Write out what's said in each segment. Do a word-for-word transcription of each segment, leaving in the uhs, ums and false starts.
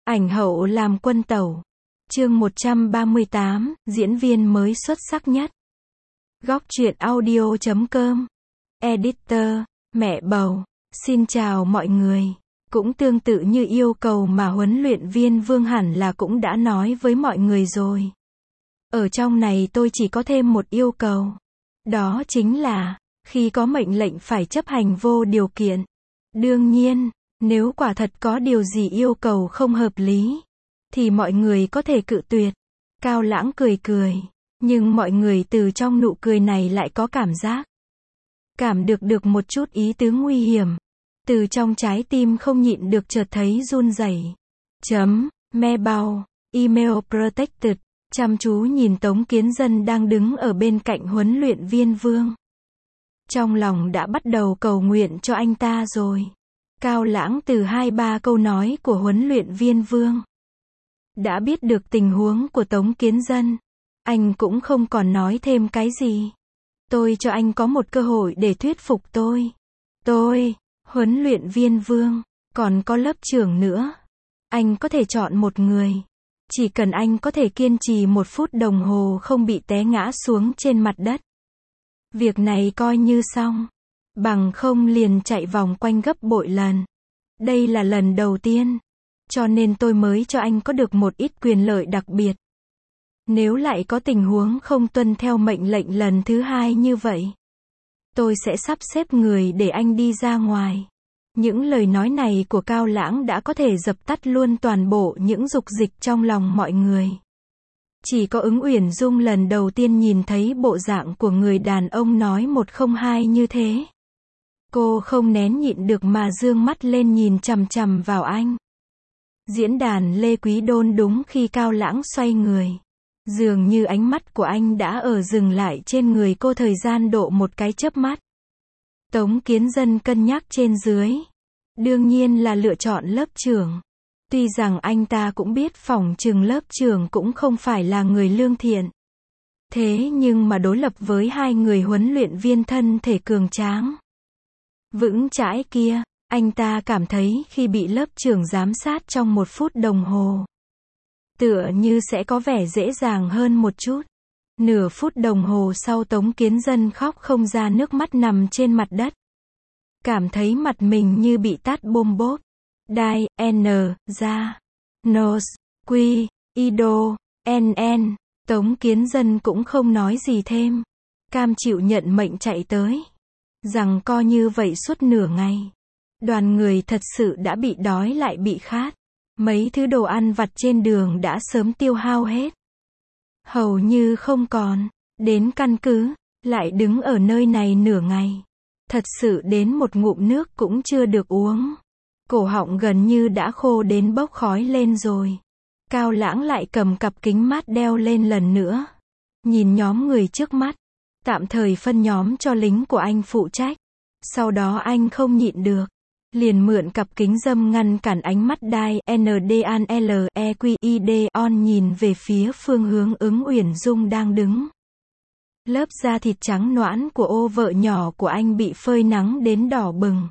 Ảnh hậu làm quân tẩu. Chương một trăm ba mươi tám, diễn viên mới xuất sắc nhất. Góc truyện audio chấm com. Editor, mẹ bầu. Xin chào mọi người. Cũng tương tự như yêu cầu mà huấn luyện viên Vương hẳn là cũng đã nói với mọi người rồi. Ở trong này tôi chỉ có thêm một yêu cầu. Đó chính là, khi có mệnh lệnh phải chấp hành vô điều kiện. Đương nhiên, nếu quả thật có điều gì yêu cầu không hợp lý, thì mọi người có thể cự tuyệt. Cao Lãng cười cười, nhưng mọi người từ trong nụ cười này lại có cảm giác. Cảm được được một chút ý tứ nguy hiểm. Từ trong trái tim không nhịn được chợt thấy run rẩy. Chấm, me bao, email protected, chăm chú nhìn Tống Kiến Dân đang đứng ở bên cạnh huấn luyện viên Vương. Trong lòng đã bắt đầu cầu nguyện cho anh ta rồi. Cao Lãng từ hai ba câu nói của huấn luyện viên Vương đã biết được tình huống của Tống Kiến Dân. Anh cũng không còn nói thêm cái gì. Tôi cho anh có một cơ hội để thuyết phục tôi. Tôi, huấn luyện viên Vương, còn có lớp trưởng nữa. Anh có thể chọn một người. Chỉ cần anh có thể kiên trì một phút đồng hồ không bị té ngã xuống trên mặt đất. Việc này coi như xong. Bằng không liền chạy vòng quanh gấp bội lần. Đây là lần đầu tiên. Cho nên tôi mới cho anh có được một ít quyền lợi đặc biệt. Nếu lại có tình huống không tuân theo mệnh lệnh lần thứ hai như vậy, tôi sẽ sắp xếp người để anh đi ra ngoài. Những lời nói này của Cao Lãng đã có thể dập tắt luôn toàn bộ những dục dịch trong lòng mọi người. Chỉ có Ứng Uyển Dung lần đầu tiên nhìn thấy bộ dạng của người đàn ông nói một không hai như thế. Cô không nén nhịn được mà dương mắt lên nhìn chằm chằm vào anh. Diễn đàn Lê Quý Đôn đúng khi Cao Lãng xoay người. Dường như ánh mắt của anh đã ở dừng lại trên người cô thời gian độ một cái chớp mắt. Tống Kiến Dân cân nhắc trên dưới. Đương nhiên là lựa chọn lớp trưởng. Tuy rằng anh ta cũng biết phỏng chừng lớp trưởng cũng không phải là người lương thiện. Thế nhưng mà đối lập với hai người huấn luyện viên thân thể cường tráng, vững chãi kia, anh ta cảm thấy khi bị lớp trưởng giám sát trong một phút đồng hồ, tựa như sẽ có vẻ dễ dàng hơn một chút. Nửa phút đồng hồ sau Tống Kiến Dân khóc không ra nước mắt nằm trên mặt đất. Cảm thấy mặt mình như bị tát bôm bốp. Đai, N, ra, Nos, Quy, Ido, N N. Tống Kiến Dân cũng không nói gì thêm. Cam chịu nhận mệnh chạy tới. Rằng co như vậy suốt nửa ngày. Đoàn người thật sự đã bị đói lại bị khát. Mấy thứ đồ ăn vặt trên đường đã sớm tiêu hao hết. Hầu như không còn. Đến căn cứ, lại đứng ở nơi này nửa ngày. Thật sự đến một ngụm nước cũng chưa được uống. Cổ họng gần như đã khô đến bốc khói lên rồi. Cao Lãng lại cầm cặp kính mát đeo lên lần nữa. Nhìn nhóm người trước mắt. Tạm thời phân nhóm cho lính của anh phụ trách. Sau đó anh không nhịn được. Liền mượn cặp kính râm ngăn cản ánh mắt Đai N D N L E Q I D on nhìn về phía phương hướng Ứng Uyển Dung đang đứng. Lớp da thịt trắng nõn của ô vợ nhỏ của anh bị phơi nắng đến đỏ bừng.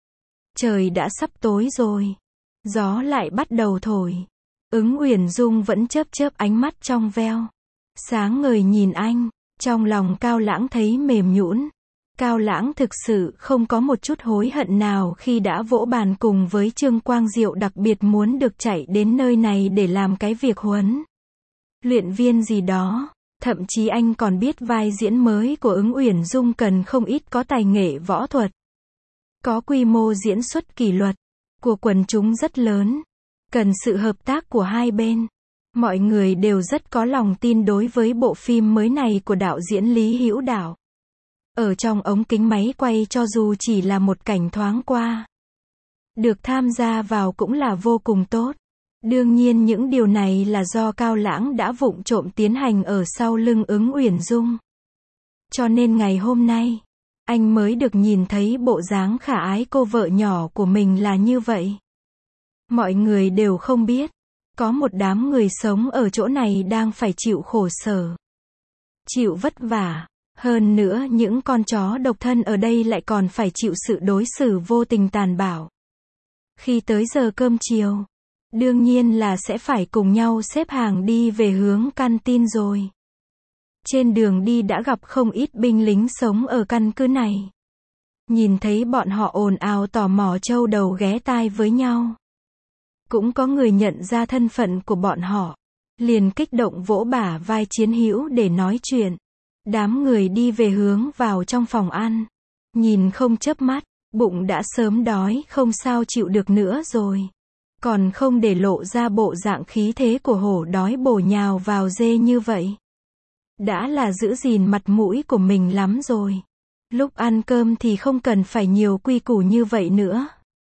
Trời đã sắp tối rồi. Gió lại bắt đầu thổi. Ứng Uyển Dung vẫn chớp chớp ánh mắt trong veo. Sáng ngời nhìn anh. Trong lòng Cao Lãng thấy mềm nhũn. Cao Lãng thực sự không có một chút hối hận nào khi đã vỗ bàn cùng với Trương Quang Diệu đặc biệt muốn được chạy đến nơi này để làm cái việc huấn luyện viên gì đó. Thậm chí anh còn biết vai diễn mới của Ứng Uyển Dung cần không ít có tài nghệ võ thuật. Có quy mô diễn xuất kỷ luật của quần chúng rất lớn. Cần sự hợp tác của hai bên. Mọi người đều rất có lòng tin đối với bộ phim mới này của đạo diễn Lý Hữu Đạo. Ở trong ống kính máy quay cho dù chỉ là một cảnh thoáng qua, được tham gia vào cũng là vô cùng tốt. Đương nhiên những điều này là do Cao Lãng đã vụng trộm tiến hành ở sau lưng Ứng Uyển Dung. Cho nên ngày hôm nay, anh mới được nhìn thấy bộ dáng khả ái cô vợ nhỏ của mình là như vậy. Mọi người đều không biết, có một đám người sống ở chỗ này đang phải chịu khổ sở, chịu vất vả. Hơn nữa những con chó độc thân ở đây lại còn phải chịu sự đối xử vô tình tàn bạo. Khi tới giờ cơm chiều, Đương nhiên là sẽ phải cùng nhau xếp hàng đi về hướng căn tin rồi. Trên đường đi đã gặp không ít binh lính sống ở căn cứ này. Nhìn thấy bọn họ ồn ào tò mò trâu đầu ghé tai với nhau. Cũng có người nhận ra thân phận của bọn họ. Liền kích động vỗ bả vai chiến hữu để nói chuyện. Đám người đi về hướng vào trong phòng ăn. Nhìn không chớp mắt, bụng đã sớm đói không sao chịu được nữa rồi. Còn không để lộ ra bộ dạng khí thế của hổ đói bổ nhào vào dê như vậy. Đã là giữ gìn mặt mũi của mình lắm rồi. Lúc ăn cơm thì không cần phải nhiều quy củ như vậy nữa.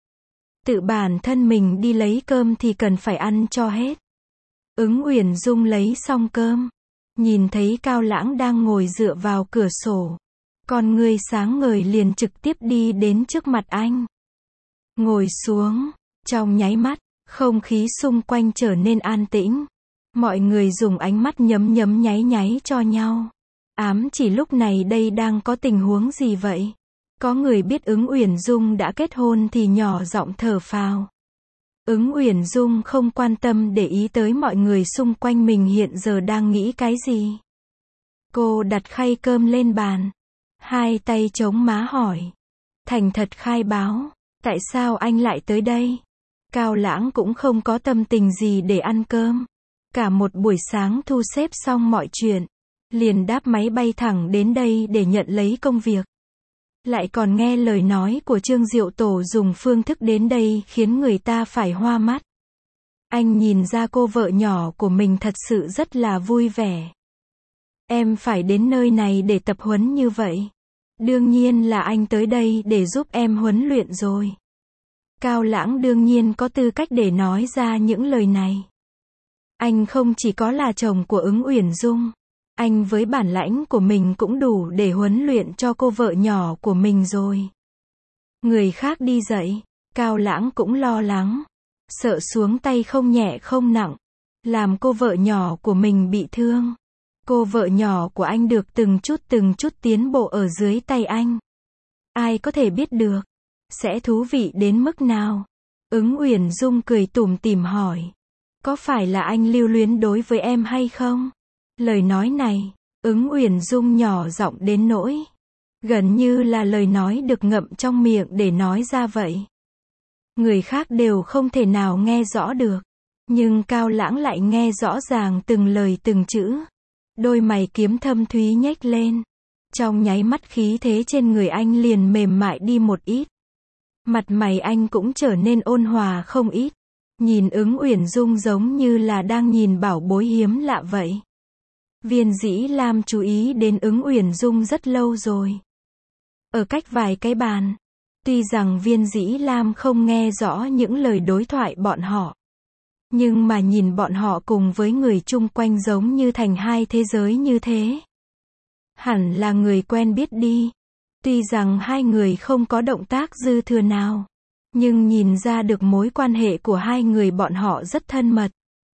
Tự bản thân mình đi lấy cơm thì cần phải ăn cho hết. Ứng Uyển Dung lấy xong cơm. Nhìn thấy Cao Lãng đang ngồi dựa vào cửa sổ. Con người sáng ngời liền trực tiếp đi đến trước mặt anh. Ngồi xuống. Trong nháy mắt, không khí xung quanh trở nên an tĩnh. Mọi người dùng ánh mắt nhấm nhấm nháy nháy cho nhau. Ám chỉ lúc này đây đang có tình huống gì vậy? Có người biết Ứng Uyển Dung đã kết hôn thì nhỏ giọng thở phào. Ứng Uyển Dung không quan tâm để ý tới mọi người xung quanh mình hiện giờ đang nghĩ cái gì. Cô đặt khay cơm lên bàn. Hai tay chống má hỏi. Thành thật khai báo. Tại sao anh lại tới đây? Cao Lãng cũng không có tâm tình gì để ăn cơm. Cả một buổi sáng thu xếp xong mọi chuyện. Liền đáp máy bay thẳng đến đây để nhận lấy công việc. Lại còn nghe lời nói của Trương Diệu Tổ dùng phương thức đến đây khiến người ta phải hoa mắt. Anh nhìn ra cô vợ nhỏ của mình thật sự rất là vui vẻ. Em phải đến nơi này để tập huấn như vậy. Đương nhiên là anh tới đây để giúp em huấn luyện rồi. Cao Lãng đương nhiên có tư cách để nói ra những lời này. Anh không chỉ có là chồng của Ứng Uyển Dung. Anh với bản lãnh của mình cũng đủ để huấn luyện cho cô vợ nhỏ của mình rồi. Người khác đi dậy, Cao Lãng cũng lo lắng. Sợ xuống tay không nhẹ không nặng. Làm cô vợ nhỏ của mình bị thương. Cô vợ nhỏ của anh được từng chút từng chút tiến bộ ở dưới tay anh. Ai có thể biết được. Sẽ thú vị đến mức nào? Ứng Uyển Dung cười tủm tỉm hỏi. Có phải là anh lưu luyến đối với em hay không? Lời nói này, Ứng Uyển Dung nhỏ giọng đến nỗi. Gần như là lời nói được ngậm trong miệng để nói ra vậy. Người khác đều không thể nào nghe rõ được. Nhưng Cao Lãng lại nghe rõ ràng từng lời từng chữ. Đôi mày kiếm thâm thúy nhếch lên. Trong nháy mắt khí thế trên người anh liền mềm mại đi một ít. Mặt mày anh cũng trở nên ôn hòa không ít. Nhìn Ứng Uyển Dung giống như là đang nhìn bảo bối hiếm lạ vậy. Viên Dĩ Lam chú ý đến Ứng Uyển Dung rất lâu rồi. Ở cách vài cái bàn. Tuy rằng Viên Dĩ Lam không nghe rõ những lời đối thoại bọn họ. Nhưng mà nhìn bọn họ cùng với người chung quanh giống như thành hai thế giới như thế. Hẳn là người quen biết đi. Tuy rằng hai người không có động tác dư thừa nào. Nhưng nhìn ra được mối quan hệ của hai người bọn họ rất thân mật.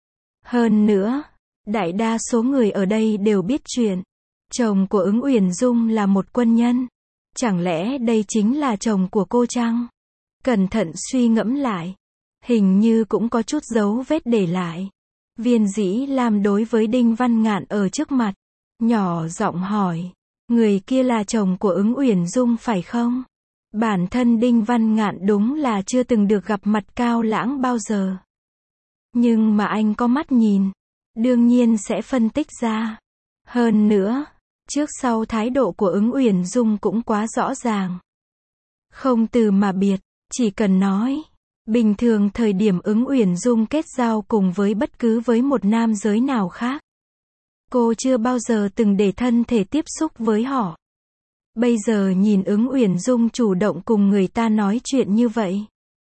Hơn nữa, đại đa số người ở đây đều biết chuyện. Chồng của Ứng Uyển Dung là một quân nhân. Chẳng lẽ đây chính là chồng của cô chăng? Cẩn thận suy ngẫm lại. Hình như cũng có chút dấu vết để lại. Viên Dĩ Lam đối với Đinh Văn Ngạn ở trước mặt. Nhỏ giọng hỏi. Người kia là chồng của Ứng Uyển Dung phải không? Bản thân Đinh Văn Ngạn đúng là chưa từng được gặp mặt Cao Lãng bao giờ. Nhưng mà anh có mắt nhìn. Đương nhiên sẽ phân tích ra. Hơn nữa, trước sau thái độ của Ứng Uyển Dung cũng quá rõ ràng. Không từ mà biệt, chỉ cần nói. Bình thường thời điểm Ứng Uyển Dung kết giao cùng với bất cứ với một nam giới nào khác. Cô chưa bao giờ từng để thân thể tiếp xúc với họ. Bây giờ nhìn Ứng Uyển Dung chủ động cùng người ta nói chuyện như vậy.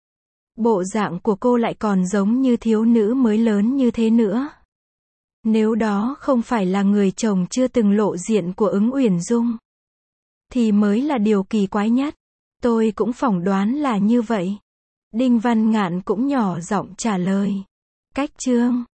Bộ dạng của cô lại còn giống như thiếu nữ mới lớn như thế nữa. Nếu đó không phải là người chồng chưa từng lộ diện của Ứng Uyển Dung, thì mới là điều kỳ quái nhất. Tôi cũng phỏng đoán là như vậy. Đinh Văn Ngạn cũng nhỏ giọng trả lời. Cách chương